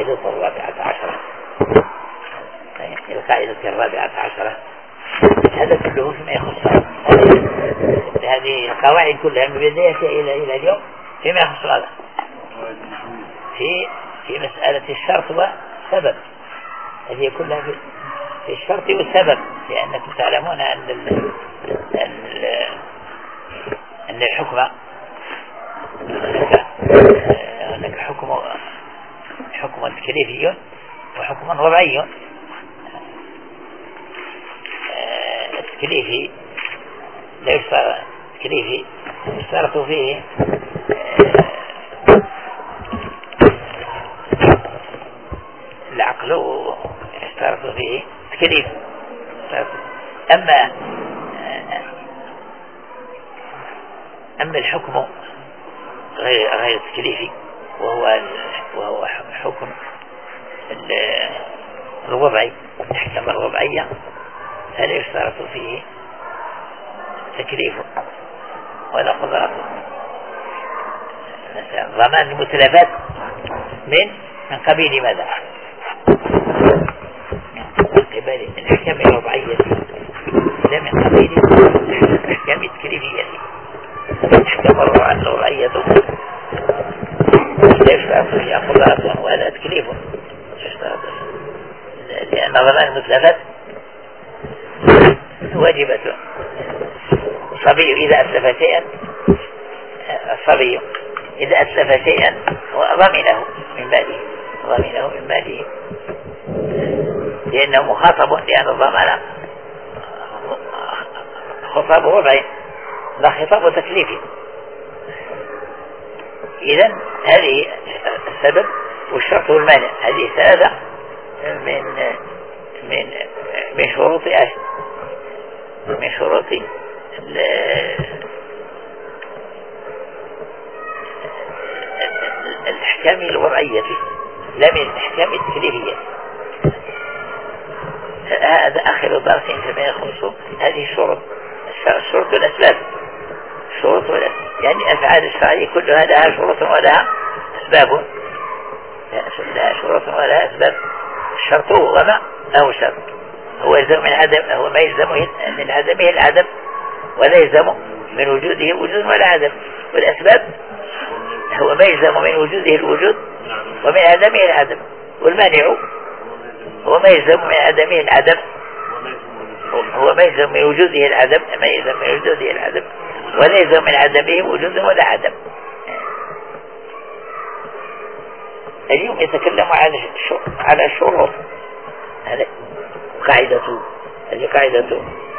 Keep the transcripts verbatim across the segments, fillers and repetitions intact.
القاعدة الرابعة عشرة. القاعدة الرابعة عشرة هذا كله فيما يخص هذه القواعد كلها من بدايتها إلى إلى اليوم فيما يخص هذا في في مسألة الشرط والسبب. هذه كلها في, في الشرط والسبب، لأنكم تعلمون أن ال أن, أن الحكم هناك حكم حكم تكليفي وحكم وضعي. التكليفي لا يشترط التكليفي يشترط فيه العقل ويشترط فيه تكليف. أما أما الحكم غير غير التكليفي وهو وهو حكم الوضعي، الأحكام الوضعية، هذا يشترط فيه تكليف ولا قدرة. مثلا ضمان المتلفات من من قبيل ماذا؟ من قبل الأحكام الوضعية لا من قبيل الأحكام التكليفية. الأحكام الوضعية لا يشترط فيها قدرة ولا تكليف، لأن ضمان المتلفات واجبة. الصبي إذا أتلف شيئا الصبي إذا أتلف شيئا ضمنه من ماله ضمنه من ماله لأنه مخاطب، لأن الضمان خطاب وضعي لا خطاب تكليفي. إذن هذه السبب والشرط والمانع، هذه ثلاثة من من من شروط من شروط الأحكام الوضعية لا من الأحكام التكليفية. هذا آخر درس فيما يخص هذه الشروط الشروط والأسباب. الشروط والأسباب يعني الأفعال الشرعية كلها لها شروط ولها أسباب، لها شروط ولها أسباب. الشرط هو ما هو شرط هو يلزم من عدم، هو ما يلزم من عدمه العدم ولا يلزم من وجوده وجود ولا عدم. والأسباب هو ما يلزم من وجوده الوجود ومن عدمه العدم. والمانع هو ما يلزم من عدمه العدم، هو ما يلزم من وجوده العدم ما يلزم من وجوده العدم ولا يلزم من عدمه وجود ولا عدم. اليوم يتكلم على على الشروط. هذه قاعدة هذه قاعدة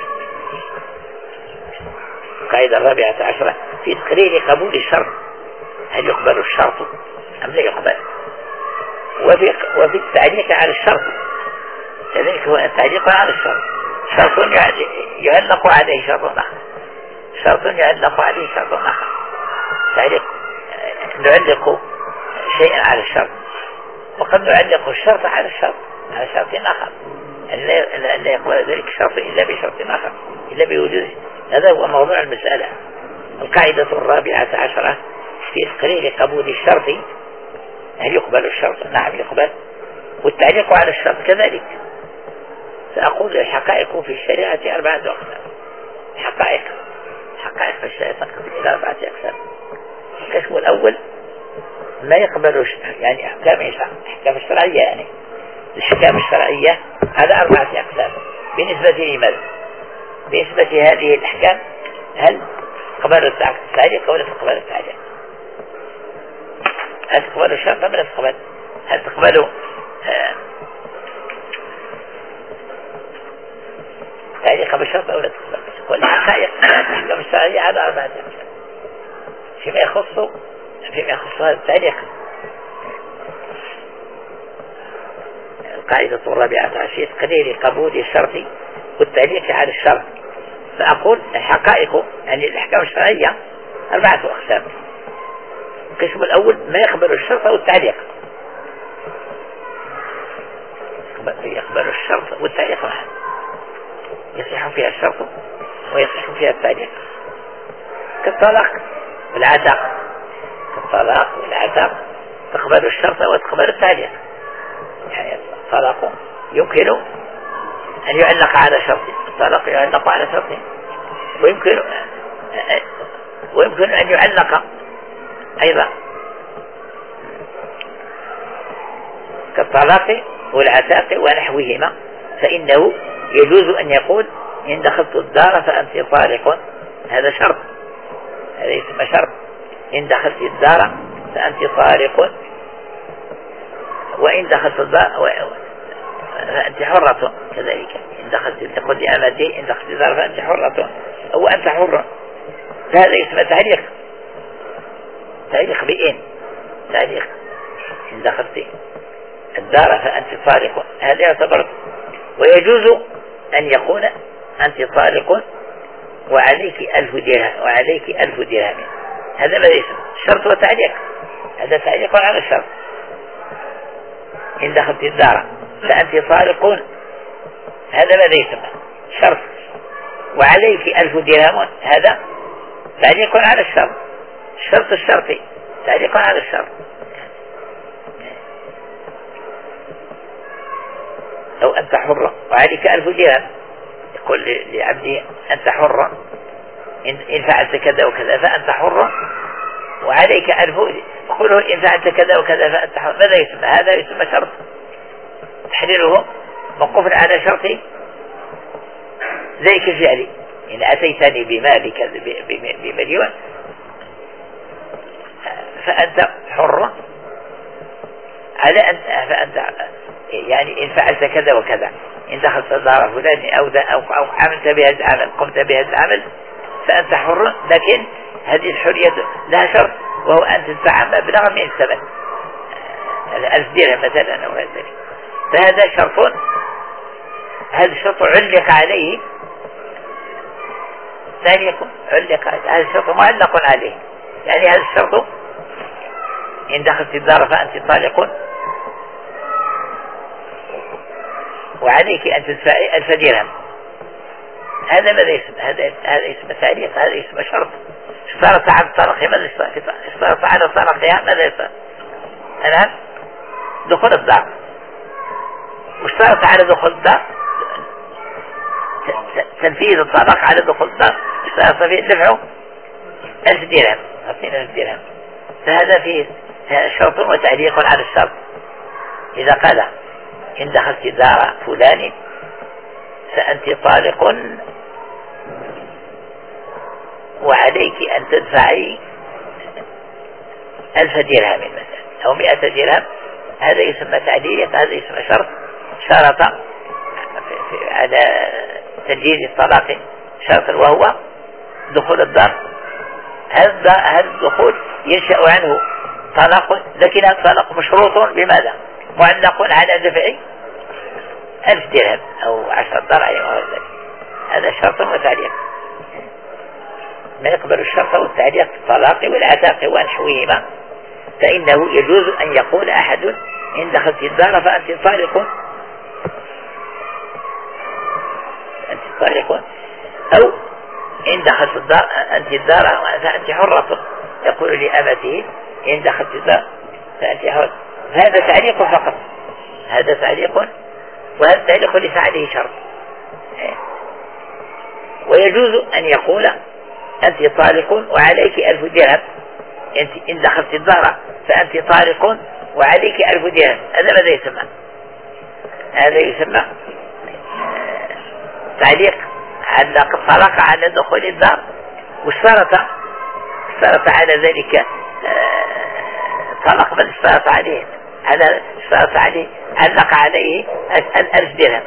القاعدة الرابعة عشرة في تقرير قبول الشرط، هل يقبل الشرط أم لا يقبل؟ وفي وفي التعليق على الشرط كذلك هو التعليق على الشرط. شرط يعلق عليه شرط آخر، شرط يعلق عليه شرط آخر. تعليق نعلق شيئا على الشرط، وقد نعلق الشرط على الشرط على شرط آخر، أن لا يقبل ذلك الشرط إلا بشرط آخر إلا بوجوده. هذا هو موضوع المسألة. القاعدة الرابعة عشرة في تقرير قبول الشرط، هل يقبل الشرط؟ نعم يقبل. والتعليق على الشرط كذلك. سأقول الحقائق في الشريعة أربعة أقسام. حقائق حقائق في الشريعة تنقسم إلى أربعة أقسام. القسم الأول ما يقبل يعني أحكام الأحكام الشرعية، يعني الأحكام الشرعية هذا أربعة أقسام. بالنسبة لماذا؟ بالنسبة هذه الأحكام هل تقبل التعليق أو لا تقبل التعليق؟ هل تقبل الشرط أم لا تقبل؟ هل تقبل تعليق بالشرط أو لا تقبل؟ كل حقائق الأحكام الشرعية على أربعة أقسام. فيما يخص فيما يخص هذا التعليق القاعدة الرابعة عشر تقرير قبول الشرط والتعليق على الشرط. فأقول الحقائق يعني الأحكام الشرعية أربعة أقسام. القسم الأول ما يقبل الشرط والتعليق، يقبل الشرط والتعليق واحد، يصح فيها الشرط ويصح فيها التعليق، كالطلاق والعتاق. كالطلاق والعتاق تقبل الشرط وتقبل التعليق. الطلاق يمكن أن يعلق على شرط، الطلاق يعلق على شرط، ويمكن ويمكن أن يعلق أيضا كالطلاق والعتاق ونحوهما، فإنه يجوز أن يقول إن دخلت الدار فأنت طالق، هذا شرط، هذا يسمى شرط، إن دخلت الدار فأنت طالق، وإن دخلت الدار فأنت حرة كذلك، إن دخلت تقول لأمتي إن دخلت الدار فأنت حرة أو أنت حر، فهذا يسمى تعليق، تعليق بإن، تعليق إن دخلت الدار فأنت طالق، هذا يعتبر. ويجوز أن يكون أنت طالق وعليك ألف درهم، وعليك ألف درهم، هذا ماذا يسمى؟ شرط وتعليق، هذا تعليق على الشرط. إن دخلت الدار فأنت طالق، هذا ماذا يسمى؟ شرط، وعليك ألف درهم، هذا تعليق على الشرط، الشرط الشرطي تعليق على الشرط. أو أنت حر وعليك ألف درهم، يقول لعبده أنت حر إن فعلت كذا وكذا فأنت حر وعليك ألف، يقول إن فعلت كذا وكذا فأنت حر، ماذا يسمى؟ هذا يسمى شرط، تحريره موقوف على شرط، زي كالفعل إن أتيتني بمالك بمليون فأنت حر على أن فأنت يعني إن فعلت كذا وكذا، إن دخلت دار فلان أو, أو, أو عملت بهذا العمل، قمت بهذا العمل فأنت حر، لكن هذه الحرية لها شرط، وهو أن تدفع مبلغا من الثمن، ألف درهم مثلا أو هذا، فهذا شرط، هذا الشرط علق عليه، ثاني يكون علق، هذا الشرط معلق عليه، يعني هذا الشرط إن دخلت الدار فأنت طالق وعليك أن تدفعي ألف درهم، هذا ماذا يسمى؟ هذا هذا اسمه تعليق، هذا اسمه شرط. اشترط على الطلاق، ماذا اشترط على طلاقها؟ ماذا يسمى؟ الآن دخول الدار، واشترط على دخول الدار تنفيذ الطلاق على دخول الدار، اشترط فيه دفعه ألف درهم، أعطينا ألف درهم، فهذا فيه شرط وتعليق على الشرط. إذا قال إن دخلت دار فلان فأنت طالق وعليك أن تدفعي ألف درهم مثلا أو مئة درهم، هذا يسمى تعليق، هذا يسمى شرط، شرط على تجديد الطلاق شرط وهو دخول الدار، هذا الدخول ينشأ عنه طلاق، لكن الطلاق مشروط بماذا؟ معلق على دفع ألف درهم أو عشر دراهم أو ذلك، هذا شرط وتعليق. ما يقبل الشرط والتعليق في الطلاق والعتاق ونحوهما، فإنه يجوز أن يقول أحد إن دخلت الدار فأنت طالق، أنت طالق، أو إن دخلت الدار أنت الدار فأنت حرة، يقول لأمته إن دخلت الدار فأنت حرة، هذا تعليق فقط، هذا تعليق، وهذا تعليق ليس عليه شرط. ويجوز أن يقول أنت طالق وعليك ألف درهم، أنت إن دخلت الدار فأنت طالق وعليك ألف درهم، هذا ماذا يسمى؟ هذا يسمى تعليق، علق الطلاق على دخول الدار، واشترط اشترط على ذلك طلاق، بل اشترط عليه على اشترط عليه علق عليه ألف درهم،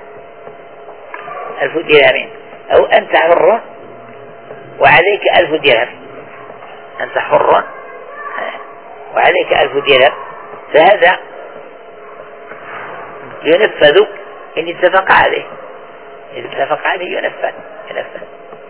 ألف درهم، أو أنت حر وعليك ألف درهم، أنت حر وعليك ألف درهم، فهذا ينفذ إن اتفق عليه، إذا اتفق عليه ينفذ ينفذ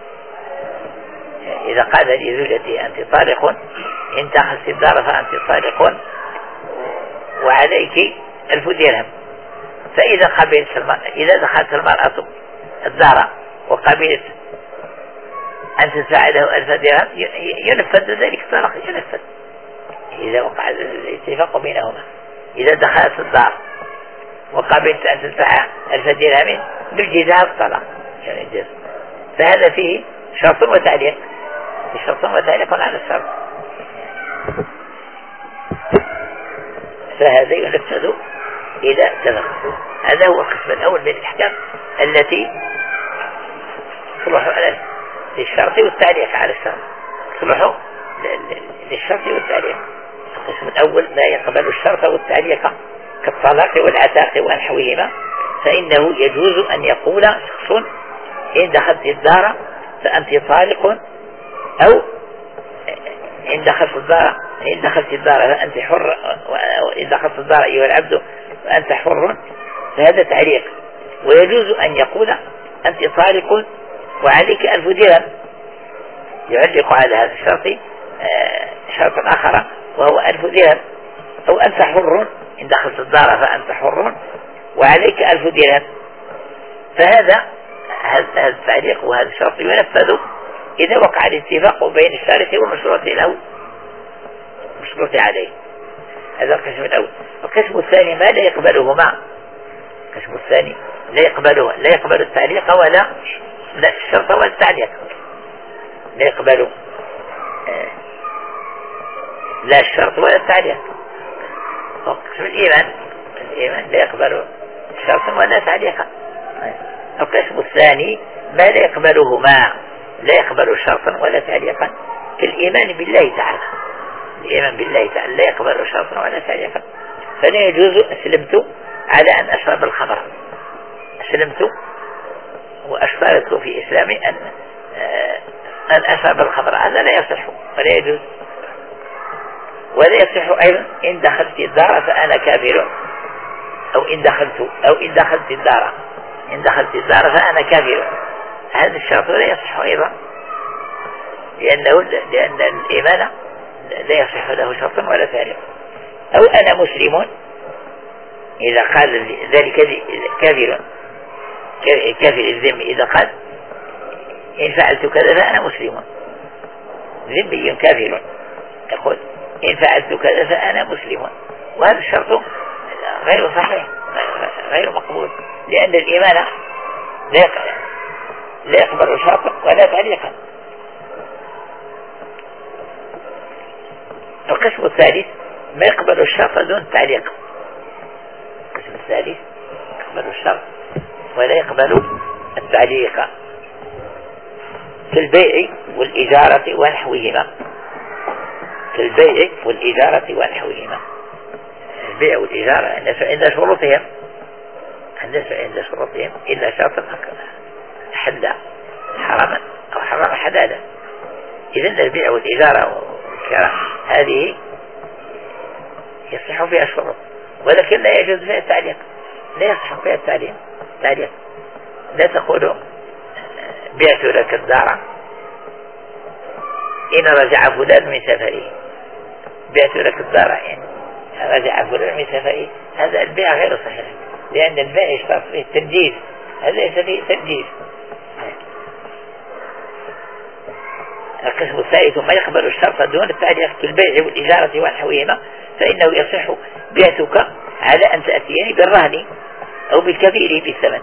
إذا قال لزوجته أنت طالق إن دخلت الدار فأنت طالق وعليك ألف درهم، فإذا قبلت المرأة، إذا دخلت المرأة الدار وقبلت أن تدفع له ألف درهم ينفذ ذلك الطلاق، ينفذ إذا وقع الاتفاق بينهما. إذا دخلت الدار وقبلت أن تدفع ألف درهم بالجزاء الطلاق يعني الجزء. فهذا فيه شرط وتعليق، شرط وتعليق على الشرط، فهذا ينفذ إذا اتفق. هذا هو القسم الأول من الأحكام التي تصلح على للشرط والتعليق على الشرط، تصلح للشرط والتعليق. القسم الأول لا يقبل الشرط والتعليق كالطلاق والعتاق ونحوهما، فإنه يجوز أن يقول شخص إن دخلت الدار فأنت طالق، أو إن دخلت الدار إن دخلت الدار فأنت حر، وإن دخلت الدار أيها العبد فأنت حر، فهذا تعليق. ويجوز أن يقول أنت طالق وعليك ألف درهم، يعلق على هذا الشرط شرط آخر وهو ألف درهم، أو أنت حر إن دخلت الدار فأنت حر وعليك ألف درهم. فهذا هذا التعليق وهذا الشرط ينفذ إذا وقع الاتفاق بين الشارط والمشروط له مشروط عليه. هذا القسم الأول. القسم الثاني ما لا يقبلهما، القسم الثاني لا يقبله لا يقبل التعليق ولا لا الشرط ولا التعليق، لا يقبل لا الشرط ولا التعليق. القسم الإيمان الإيمان لا يقبل شرطا ولا تعليقا. القسم الثاني ما لا يقبلهما، لا يقبل شرطا ولا تعليقا، كالإيمان بالله تعالى. الإيمان بالله تعالى لا يقبل شرطا ولا تعليقا. فلا يجوز أسلمت على أن أشرب الخمر، أسلمت وأشترط في إسلامي أن أن أشرب الخمر، هذا لا يصح ولا يجوز. ولا يصح أيضا إن دخلت الدار فأنا كافر، أو إن دخلت أو إن دخلت الدار إن دخلت الدار فأنا كافر، هذا الشرط لا يصح أيضا، لأنه لأن الإيمان لا يصح له شرط ولا تعليق. أو أنا مسلم، إذا قال ذلك كافر كافر الذم، إذا قال إن فعلت كذا فأنا مسلم، ذمي كافر يقول إن فعلت كذا فأنا مسلم، وهذا الشرط غير صحيح غير مقبول، لأن الإيمان لا يقبل شرطا ولا تعليقا. القسم الثالث ما يقبل الشرط دون تعليق. القسم الثالث يقبل الشرط ولا يقبل التعليق، في البيع والإجارة ونحوهما، في البيع والإجارة ونحوهما. البيع والإجارة عند شروطهم عند شروطهم إلا شرطا حل حرما أو حرم حلالا. إذن البيع والإجارة والكراء هذه يصح فيها الشروط، ولكن لا يجوز فيها التعليق، لا يصح فيها التعليق. تعليق لا تقول بعت لك الدار إن رجع فلان من سفره، بعت لك الدار إن رجع فلان من سفره، هذا البيع غير صحيح، لأن البيع يشترط فيه التنجيز، هذا ليس فيه تنجيز. القسم الثالث ما يقبل الشرط دون التعليق في البيع والإجارة ونحوهما، فإنه يصح بيعتك على أن تأتيني بالرهن أو بالكفيل بالثمن.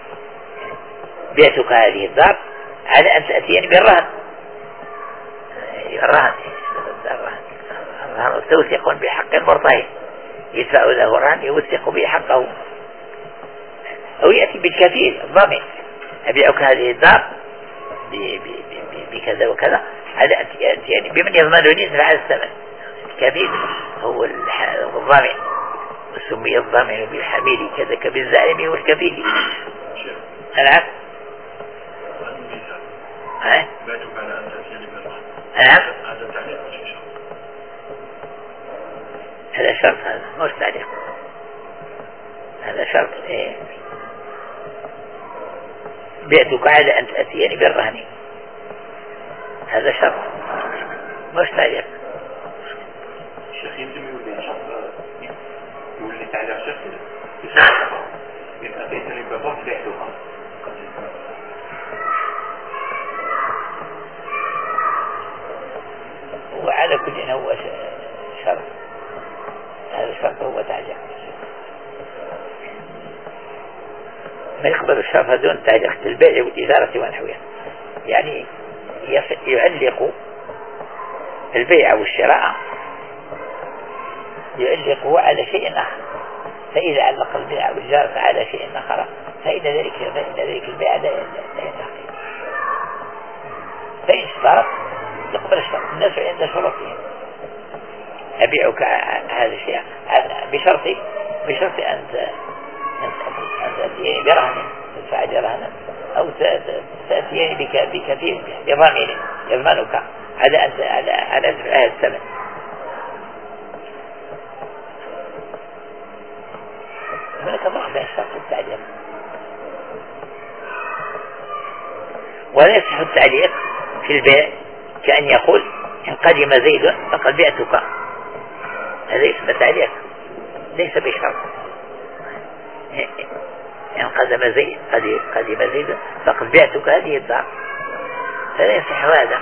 بيعتك هذه الدار على أن تأتيني بالرهن، الرهن الرهن توثق بحق المرتهن، يدفع له الرهن يوثق به حقه، أو يأتي بالكفيل الضامن، أبيعك هذه الدار بكذا وكذا على أن تأتيني بمن يضمنني دفع الثمن. الكفيل هو الضامن، وسمي الضامن بالحميل كذا كبالزائم والكفيل. العفو ها ها هذا شرط، هذا مش تعليق، هذا شرط. ايه بعتك على أن تأتيني بالرهن، هذا شرط مش تعليق. الشيخ يمكن يولي شرط يولي تعليق شخصي، إن أتيتني بالرهن بعتك. وعلى كل هو شرط، هذا الشرط هو تعليق. ما يقبل الشرط دون تعليق البيع والإدارة ونحوها. يعني يعلق البيع والشراء يعلقه على شيء آخر، فإذا علق البيع والإدارة على شيء آخر فإن ذلك فإن ذلك البيع لا ينعقد. فإن اشترط يقبل الشرط. الناس عند شروطهم: أبيعك هذا الشيء بشرط بشرط أن تأتيني برهن تدفع برهنا، أو تأتيني بكثير بضامن يضمنك على أن على على دفع الثمن. هناك فرق بين الشرط والتعليق. ولا يصح التعليق في البيع كأن يقول: إن قدم زيد فقد بعتك. هذا اسم تعليق ليس بشرط. إن قدم زيد قدم زيد فقد بعتك هذه الدار، فلا يصح هذا.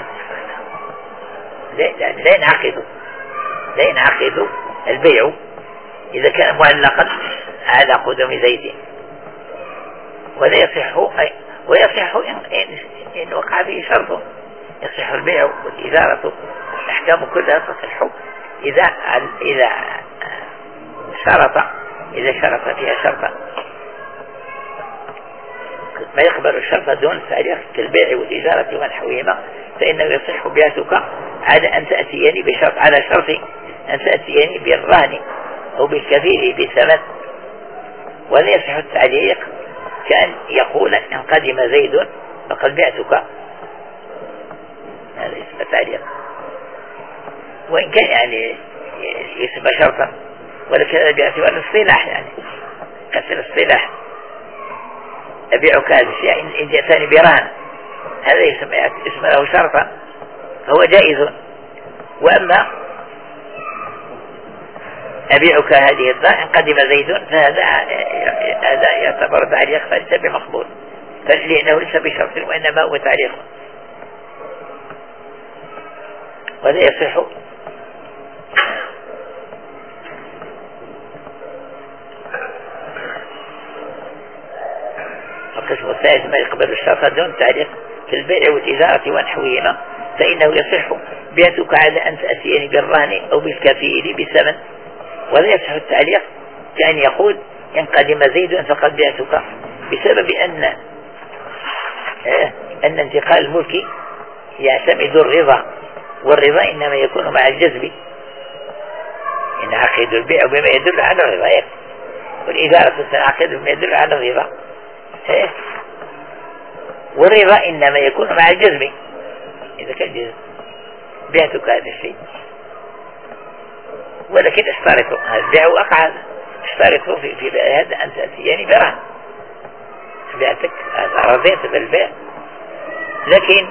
لا لا ينعقد لا ينعقد البيع إذا كان معلقا على قدم زيد. ولا يصح ويصح إن, إن وقع فيه شرط. يصح البيع والإدارة، الأحكام كلها تصح إذا إذا شرط إذا شرط فيها شرطا. ما يقبل الشرط دون التعليق كالبيع والإدارة ونحوهما فإنه يصح بيعتك على أن تأتيني بشرط على شرط أن تأتيني بالرهن أو بالكفيل بثمن. ولا يصح التعليق كأن يقول: إن قدم زيد فقد بعتك. هذا اسم تعليق، وإن كان يعني اسم شرطا، ولكن باعتبار الاصطلاح، يعني كسر الاصطلاح: أبيعك هذا الشيء إن جاءتني برهن، هذا اسم له شرطا فهو جائز. وأما أبيعك هذه الدار إن قدم زيد فهذا هذا يعتبر تعليق فليس بمقبول، لأنه ليس بشرط وإنما هو تعليق. ولا يصح القسم الثالث: ما يقبل الشرط دون تعليق في البيع والإدارة ونحوهما فإنه يصح بيعتك على أن تأتيني بالرهن أو بالكفيل بثمن. ولا يصح التعليق كأن يقول: إن قدم زيد فقد بعتك، بسبب أن أن انتقال الملك يعتمد الرضا، والرضا إنما يكون مع الجذب. ينعقد البيع بما يدل على الرضا، والإدارة تنعقد بما يدل على الرضا، والرضا إنما يكون مع الجذب. إذا كان جذب بعتك هذا الشيء، ولكن اشترط البيع وقع، اشترط في في هذا أن تأتيني برهن. بعتك رضيت بالبيع، لكن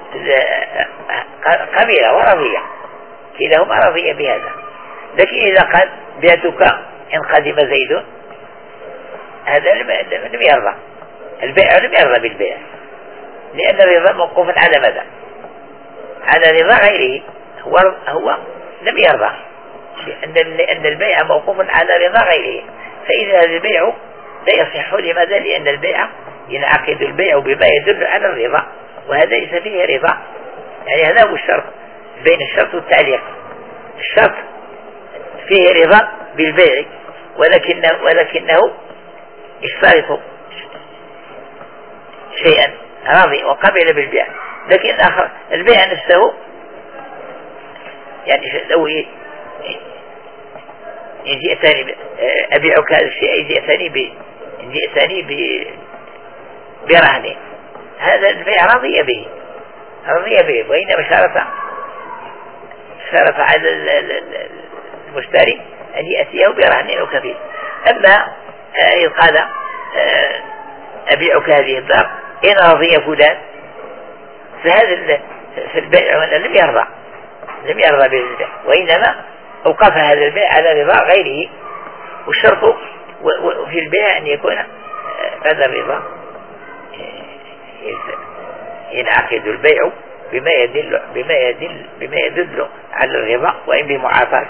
قبيلة ورضية كلاهما رضية بهذا. لكن إذا قال: بعتك إن قدم زيد، هذا لم يرضى، البيع لم يرضى بالبيع، لأن الرضا موقوف على ماذا؟ على رضا غيره. هو هو لم يرضى، لأن البيع موقوف على رضا غيره، فإذا هذا البيع لا يصح. لماذا؟ لأن البيع ينعقد البيع بما يدل على الرضا، وهذا ليس فيه رضا. يعني هذا هو الشرط بين الشرط والتعليق. الشرط فيه رضا بالبيع، ولكنه ولكنه اشترط شيئا راضي وقبل بالبيع، لكن الآخر البيع نفسه يعني لو إن جئتني أبيعك هذا الشيء، إن جئتني ب إن جئتني ب برهن، هذا البيع رضي به رضي به وإنما شرط شرط على المشتري أن يأتيه برهن أو كفيل. أما إذ قال: أبيعك هذه الدار إن رضي فلان، فهذا في البيع لم يرضى لم يرضى بالبيع، وإنما أوقف هذا البيع على رضا غيره. والشرط في البيع أن يكون هذا الرضا ينعقد البيع بما يدل بما يدل بما يدل على الرضا وإن بمعافاة.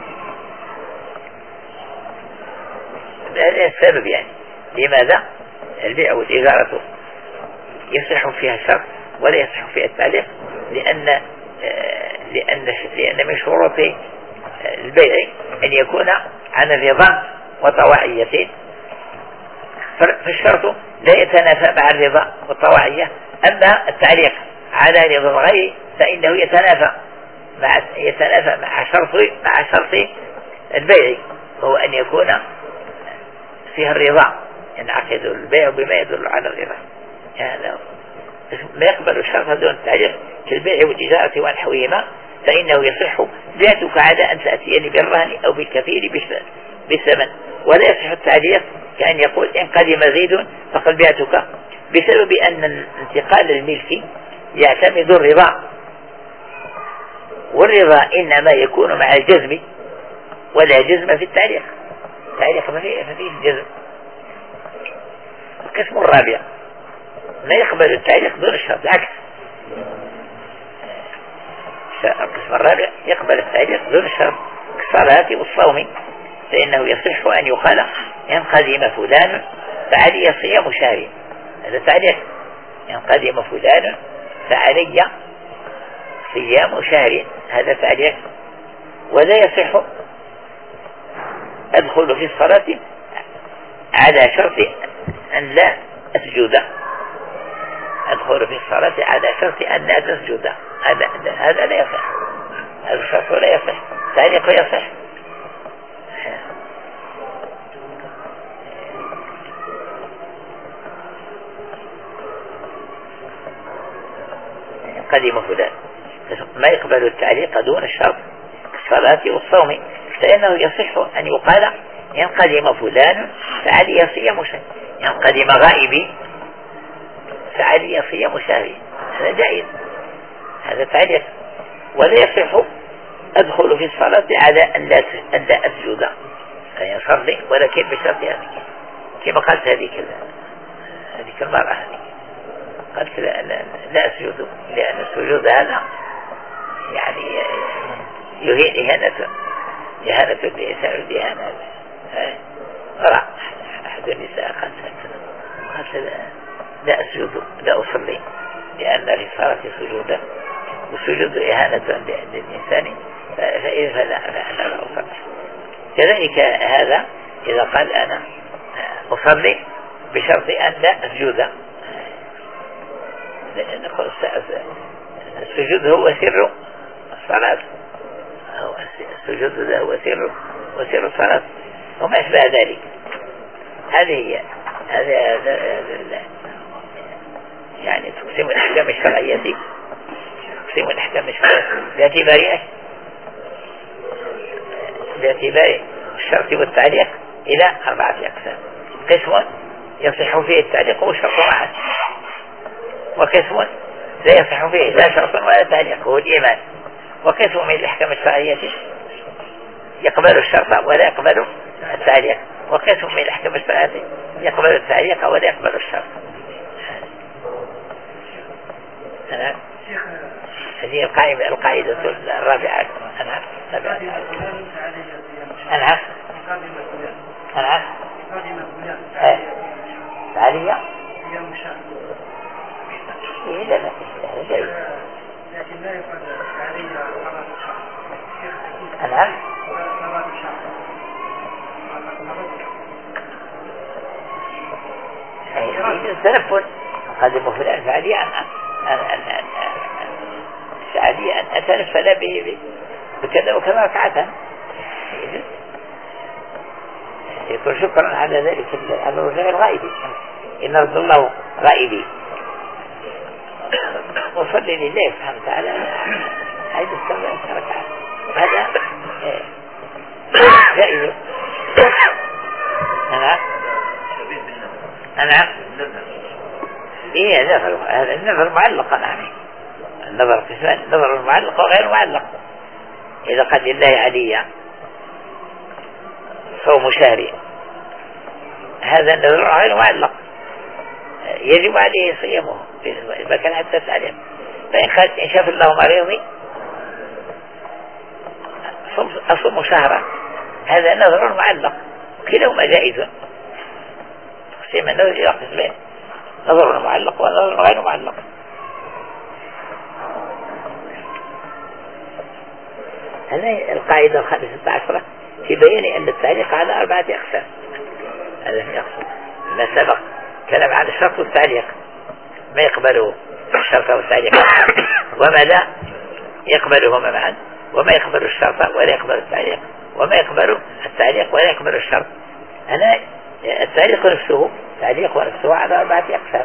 هذا السبب يعني لماذا البيع والإجارة يصح فيها الشرط ولا يصح فيها التعليق، لأن لأن لأن من شروط البيع أن يكون عن الرضا وطواعيتين، فالشرط لا يتنافى مع الرضا والطواعية. أما التعليق على رضا الغير فإنه يتنافى مع يتنافى مع شرط مع شرط البيع، وهو أن يكون فيها الرضا، ينعقد البيع بما يدل على الرضا. هذا ما يقبل الشرط دون التعليق كالبيع والإجارة ونحوهما، فإنه يصح بيعتك على أن تأتيني بالرهن أو بالكفيل بالثمن، ولا يصح التعليق كأن يقول إن قدم زيد فقد بيعتك، بسبب أن انتقال الملك يعتمد الرضا، والرضا إنما يكون مع الجزم ولا جزم في التعليق. التعليق ما فيه الجزم. القسم الرابع ما يقبل التعليق دون الشرط، العكس. القسم الرابع يقبل التعليق دون الشرط كالصلاة والصوم، فإنه يصح أن يقال إن قدم فلان فعلي صيام شهر، هذا تعليق. إن قدم فلان فعلي صيام شهر، هذا تعليق. ولا يصح أدخل في الصلاة على شرط أن لا أسجد، أدخل في الصلاة على شرط أن لا تسجد، هذا هذا لا يصح، هذا الشرط لا يصح، تعليق يصح. قدم فلان ما يقبل التعليق دون الشرط كالصلاة والصوم، فإنه يصح أن يقال إن قدم فلان فعلي صيام شهر، إن قدم غائبي فعلي صيام شهر، هذا جائز، هذا تعليق. ولا يصح أدخل في الصلاة على أن لا أن لا أسجد، يعني صلي ولكن بشرط هذه، كما قالت هذيك هذيك المرأة هذه، قالت لا, لا, لا أسجد، لأن السجود هذا يعني يهين إهانة إهانة الإنسان الإهانة. رأى أحد النساء قالت قالت لا, لا أسجد لا أصلي لأن للصلاة سجودا، والسجود إهانة للإنسان، فإذا فلا فأنا لا أصلي. كذلك هذا إذا قال أنا أصلي بشرط أن لا أسجد، نقول السجود هو سر الصلاة، هو السجود هو سر وسر الصلاة وما أشبه ذلك. هذه هي هذا هذا يعني تقسم الأحكام الشرعية تقسم الأحكام الشرعية باعتبار باعتبار الشرط والتعليق إلى أربعة أقسام: قسم يصح فيه التعليق والشرط معا، وقسم لا يصح فيه لا شرط ولا تعليق وهو الإيمان، وقسم من الأحكام الشرعية يقبل الشرط ولا يقبل التعليق، وقسم من الأحكام الشرعية يقبل التعليق ولا يقبل الشرط. أنا هذه القاعدة القاعدة الرابعة. أنا أنا أنا أنا تعليق إيه لا لا جيد، لكن لا يفعل علي صلاة الشهر. الآن صلاة الشهر يجوز التنفل. قدم فلان فعلي أن أن فعلي أن أتنفل به بكذا وكذا ركعة، يقول شكرا على ذلك على الرجاء الغائبي، إن رد الله غائبي وصلي لله سبحانه وتعالى هذه السبع ركعات، هذا جائز. نعم نعم ايه نظر، هذا النظر معلق. نعم النظر قسمان: نظر معلق وغير معلق. إذا قال لله علي صوم شهري هذا النظر غير معلق، يجب عليه صيامه إذا كان حتى تعلم. فإن قال إن شاف الله مريضي أصوم شهرا، هذا نظر معلق، كلاهما جائز. يقسم النظر إلى قسمين: نظر معلق ونظر غير معلق. هذه القاعدة الخامسة عشرة في بيان أن التعليق على أربعة أقسام. هذا يقصد ما سبق كلام عن الشرط والتعليق، ما يقبله الشرط والتعليق وما لا يقبلهما معا، وما يقبل الشرط ولا يقبل التعليق، وما يقبل التعليق ولا يقبل الشرط. أنا التعليق نفسه تعليق نفسه على أربعة أقسام.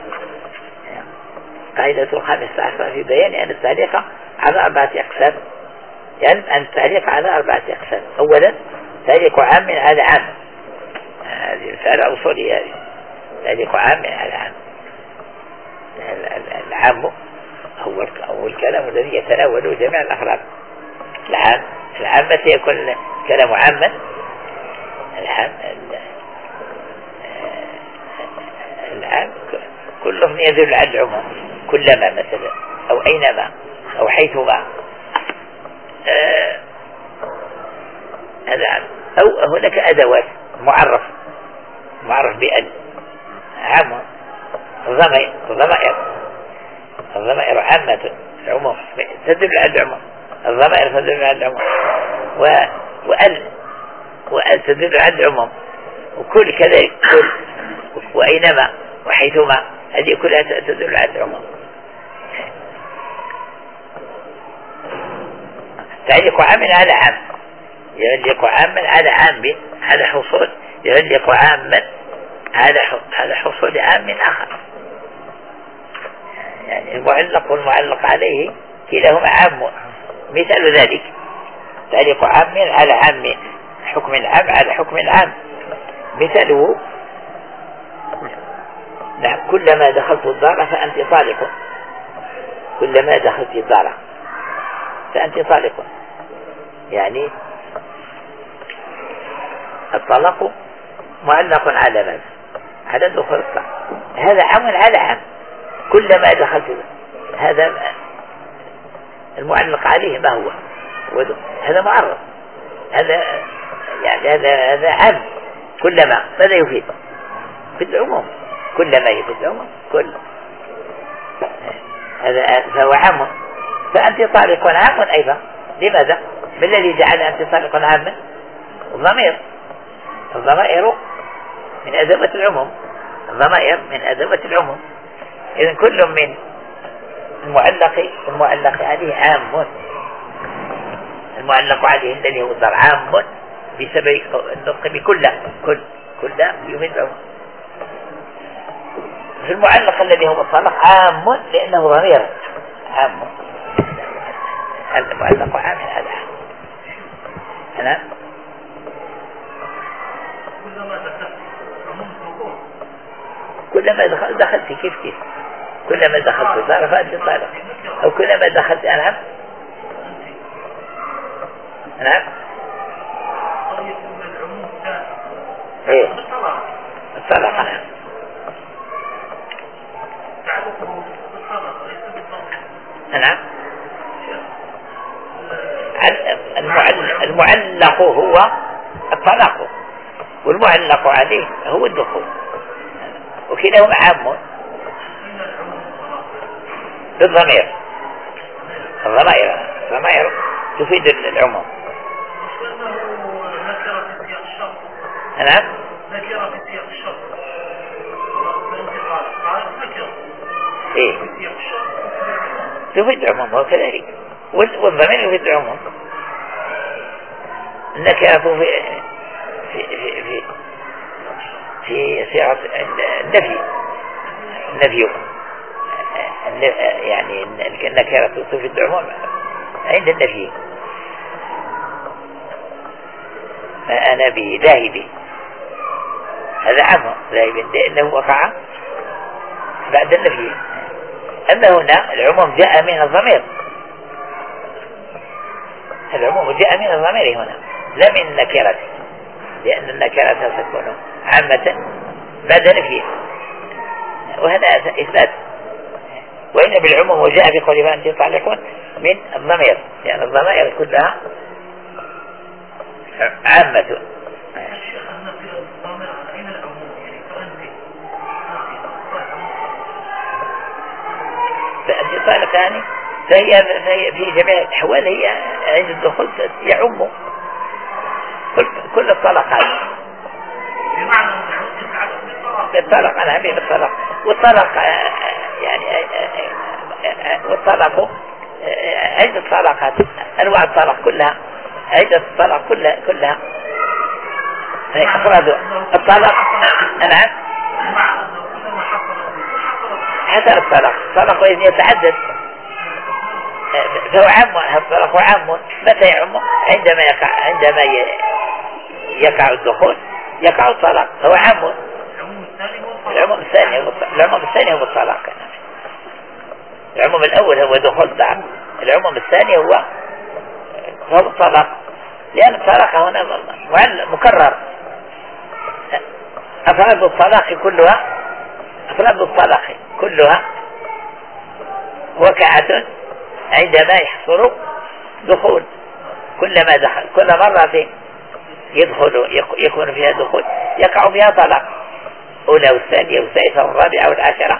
قاعدة الخامسة عشرة في بيان أن التعليق على أربعة أقسام، يعني أن التعليق على أربعة أقسام. أولا تعليق عام على عام، هذه مسألة أصولية، هذه تعليق عام على عام. العام هو الكلام الذي يتناول جميع الأخلاق. العام العام متى يكون الكلام عاما؟ العام العام كله يدل على العموم، كلما مثلا أو أينما أو حيثما. هذا عام. أو هناك أدوات معرف معرف بأن عام. الضمائر الضمائر الضمائر عامة، العموم تدل على العموم، الضمائر تدل على العموم، و وأل وأل تدل على العموم، وكل كذلك كل وأينما وحيثما، هذه كلها تدل على العموم. تعليق عام على عام يعلق عاما على عام على حصول، يعلق عاما على على حصول عام آخر. يعني المعلق والمعلق عليه كلاهما عام. مثال ذلك تعليق عام على عام، حكم العام على حكم العام. مثاله: نعم، كلما دخلت الدار فأنت طالق، كلما دخلت الدار فأنت طالق. يعني الطلاق معلق على من؟ على دخول الطلاق. هذا عام على عام، كلما دخلت. هذا المعلق عليه ما هو؟ هذا معرض، هذا يعني هذا هذا عام. كلما ماذا يفيد؟ في العموم، كلما يفيد العموم كل. هذا فهو عام. فأنت طالق عام أيضا. لماذا؟ ما الذي جعل أنت طالق عاما؟ الضمير. الضمائر من أدوات العموم، الضمائر من أدوات العموم. إذن كل من المعلق المعلق عليه عام، المعلق عليه الذي هو الضر عام بسبب النطق بكله، كل كله يفيد العموم. في المعلق الذي هو الطلاق عام لأنه ضمير عام. المعلق عام هذا عام. أنا كلما دخلت دخلت كيف كيف كلما دخلت الدار فأنت طالق، أو كلما دخلت أنعم. نعم. ايه الطلاق. نعم. نعم. المعلق هو الطلاق، والمعلق عليه هو الدخول، وكلاهما عام بالضمير. الضمائر الضمائر تفيد العموم. نعم. نكرة في سياق الشرط. ايه تفيد العموم وكذلك، والضمير يفيد العموم. النكرة في في في في صيغة النفي، النفي يعني النكرة تفيد العموم عند النفي. ما أنا به ذاهب، هذا عام ذاهب لأنه وقع بعد النفي. أما هنا العموم جاء من الضمير، العموم جاء من الضمير هنا لا من النكرة، لأن النكرة تكون عامة بعد نفي، وهذا إثبات. وإن بالعموم وجاء في قول ما أنت طالقون من الضمير، لأن الضمائر كلها عامة. يطلقان فهي في جميع الأحوال هي عند الدخول يعم كل كل الطلقات. الطلق أنا أبي بالطلق والطلق يعني والطلق عدة طلقات أنواع الطلق كلها عدة الطلق كلها كلها أفراد الطلق. نعم حسب الطلق الطلق يتعدد فهو عام الطلق عام متى يعم عندما يقع عندما يقع الدخول يقع الطلاق هو عام. العموم الثاني العموم الثاني هو الطلاق. العموم الأول هو دخول الطلاق العموم الثاني هو هو الطلاق لأن الطلاق هنا مكرر. أفراد الطلاق كلها أفراد الطلاق كلها وقعة عندما يحصل دخول كلما دخل كل مرة يدخل يكون فيها دخول يقع فيها طلاق أولى والثانية والثالثة والرابعة والعاشرة.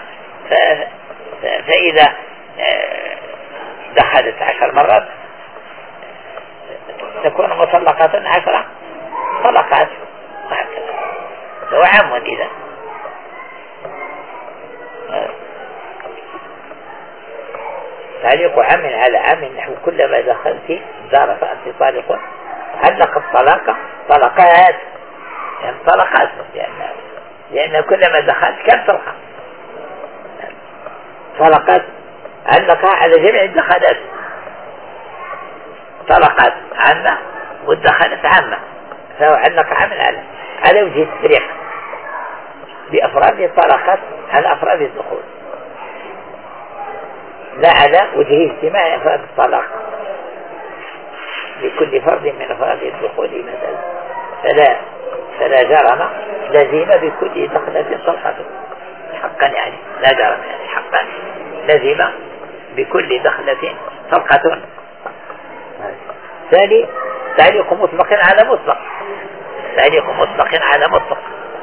فإذا دخلت عشر مرات تكون مطلقة عشرة طلقات وهكذا هو عام إذا تعليق عام على عام نحو كلما دخلت دار فأنت طالق علق الطلاق طلقات يعني طلقات لأن لأن كلما دخلت كم طلقة طلقات علقها على جميع الدخلات طلقات عامة والدخلات عامة فهو علق عامل على على وجه التفريق بأفراد الطلقات على أفراد الدخول لا على وجه اجتماع أفراد الطلاق لكل فرد من أفراد الدخول مثلا فلا فلا جرم لزم بكل دخلة طلقة حقا يعني لا جرم يعني حقا لزم بكل دخلة طلقة. ثاني تعليق مطلق على مطلق تعليق مطلق على مطلق.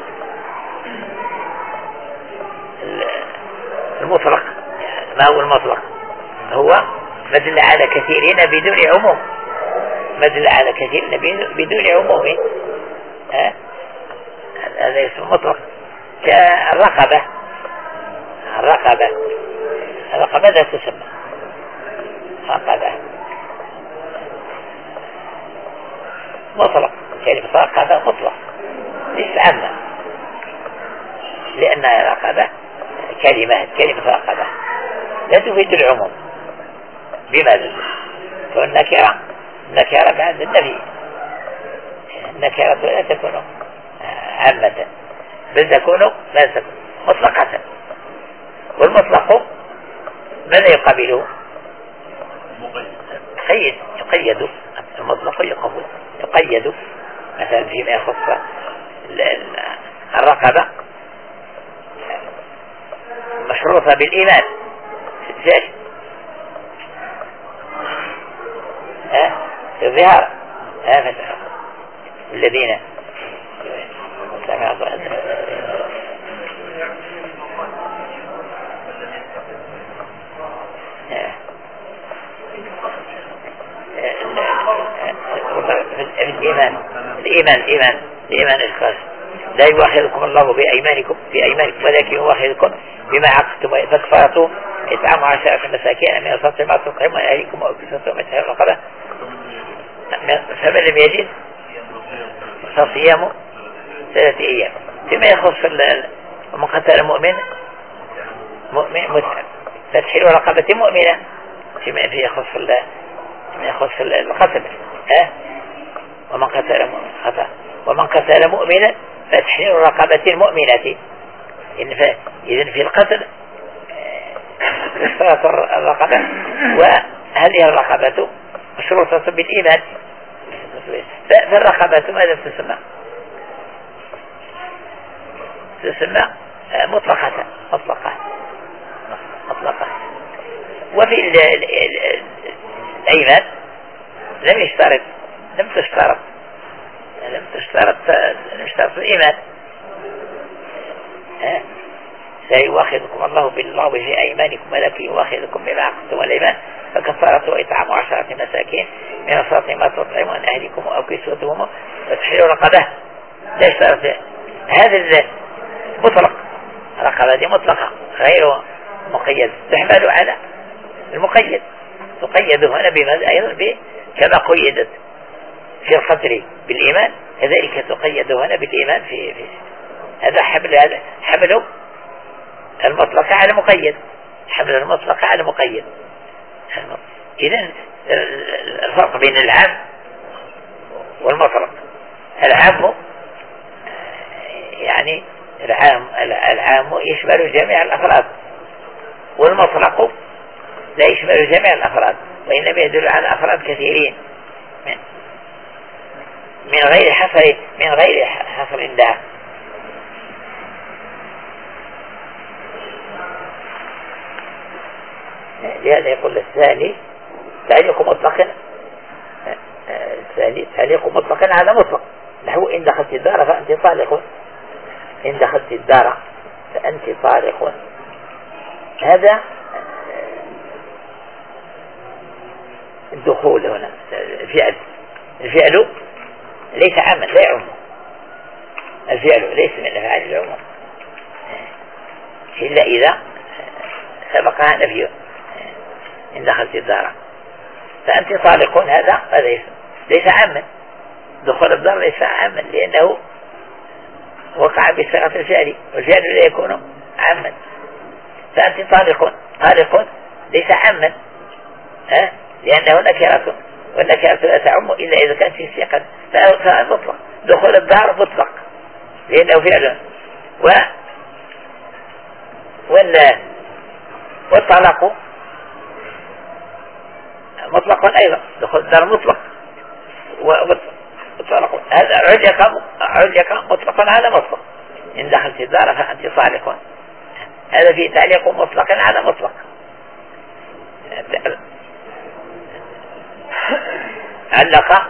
المطلق يعني ما هو المطلق هو مدل على كثيرين بدون عموم مدل على كثيرين بدون عموم ها هذا اسمه مطلق. كالرقبة الرقبة الرقبة لا تسمى رقبة مطلق كلمة رقبة مطلق ليس عامة لأن رقبة كلمة كلمة رقبة لا تفيد العموم. بماذا؟ فالنكرة النكرة بعد النفي النكرة لا تكون عامة بل تكون لا تكون مطلقة. والمطلق ماذا يقابله؟ يقيد يقيد المطلق يقبل يقيد مثلا فيما يخص الرقبة مشروطة بالإيمان زي ها الظهار ها الذين سمعوا الإيمان الإيمان الإيمان الإيمان الخاص لا يؤاخذكم الله بأيمانكم بأيمانكم ولكن يؤاخذكم بما عقدتم فكفرتوا إطعام عشرة مساكين من أوسط ما تطعمون أهليكم أو كسوتهم من شر الرقبة فمن لم يجد فصيام ثلاثة أيام. فيما يخص من قتل مؤمن مؤمن مسلم فتحرير رقبة مؤمنة فيما يخص فيما يخص القتل ها ومن قتل خطأ ومن قتل مؤمنا فتحرير رقبة مؤمنة. إذن في القتل اشترط الرقبة وهذه الرقبة مشروطة بالإيمان. فالرقبة ماذا تسمى؟ تسمى مطلقة مطلقة مطلقة. وفي الأيمان لم يشترط لم تشترط لم تشترط لم يشترط الإيمان لا يؤاخذكم الله باللغو في أيمانكم ولكن يؤاخذكم بما عقدتم الأيمان فكفارته إطعام عشرة مساكين من أوسط ما تطعمون أهلكم أو كسوتهم وتحرير رقبة. ليش صارت هذا المطلق؟ رقبة دي مطلقة غير مقيد تحمل على المقيد. تقيد هنا بماذا أيضا كما قيدت في القدر بالإيمان كذلك تقيد هنا بالإيمان في, في هذا حمل هذا حمل المطلق على مقيد. حمل المطلق على مقيد. إذن الفرق بين العام والمطلق العام يعني العام العام يشمل جميع الأفراد والمطلق لا يشمل جميع الأفراد وإنما يدل على أفراد كثيرين من غير حصر من غير حصر ده. لهذا يقول الثاني تعليق مطلق الثاني تعليق مطلق على مطلق نحو إن دخلت الدار فأنت طالق إن دخلت الدار فأنت طالق. هذا الدخول هنا الفعل الفعل ليس عاما لا يعم. الفعل ليس من أفعال العموم إلا إذا سبقها نفيه. إن دخلت الدار فأنت طالق هذا ليس ليس عاما. دخول الدار ليس عاما لأنه وقع بصيغة الفعل والفعل لا يكون عاما. فأنت طالق طالق ليس عاما ها لأنه نكرة والنكرة لا تعم إلا إذا كانت في سياقا فهو مطلق. دخول الدار مطلق لأنه فعل و ولا والطلاق مطلق أيضا. دخول الدار مطلق والطلاق هذا عجك عجك مطلق على مطلق. إن دخلت الدار فأنت طالق هذا فيه تعليق مطلق على مطلق. علق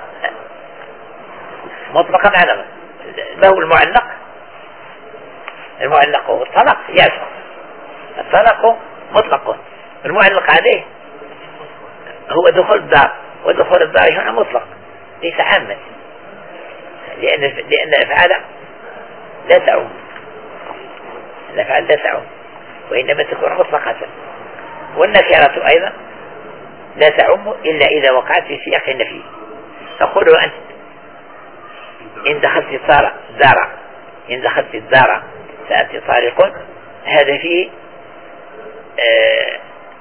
مطلقا على ما هو المعلق؟ المعلق هو الطلق يسر. الطلق مطلق المعلق عليه هو دخول الدار ودخول الدار هنا مطلق ليس عاما لأن لأن الأفعال لا تعم. الأفعال لا تعم وإنما تكون مطلقة. والنكرة أيضا لا تعم إلا إذا وقعت في سياق النفي. تقول أنت إن دخلت الدار دار إن دخلت الدار فأنت طالق. هذا فيه آه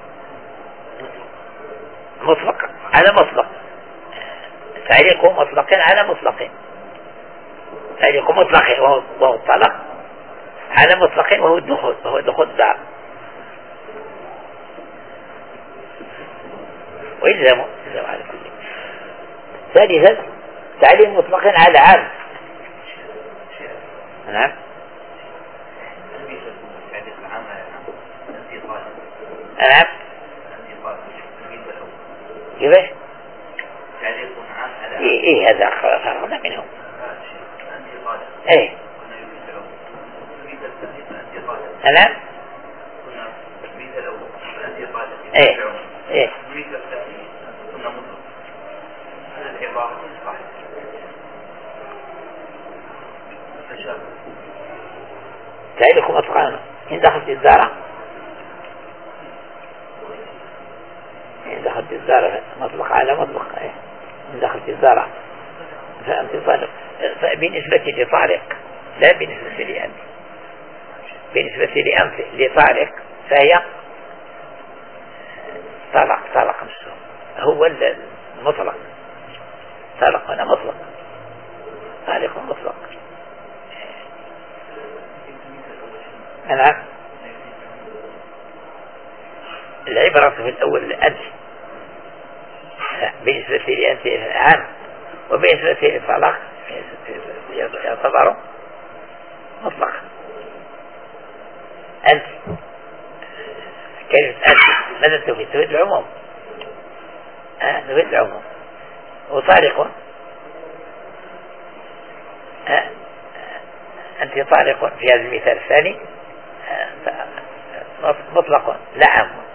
مطلق على مطلق. تعليق مطلق على مطلق. تعليق مطلق وهو الطلاق على مطلق وهو الدخول وهو دخول الدار. وإلزموا إلزموا على كل. ثالثا تعليم مطلق على عام. نعم نعم كيف إيه إيه هذا فرغنا منهم إيه نعم إيه إيه تعليق مطلقا إن دخلت الدار إن دخلت الدار مطلق على مطلق. إن دخلت الدار فأنت طالق. بالنسبة لطارق لا بالنسبة لأنت. بالنسبة لأنت لطارق فهي طلق طلق نفسه هو المطلق. طلق هنا مطلق طالق مطلق. نعم العبرة في الأول أنت بالنسبة لأنت عام وبالنسبة للطلاق يعتبر مطلق. أنت كلمة أنت ماذا تفيد؟ تفيد العموم. أه تفيد العموم. وطارق أه أنت طارق في هذا المثال الثاني. مطلق نعم.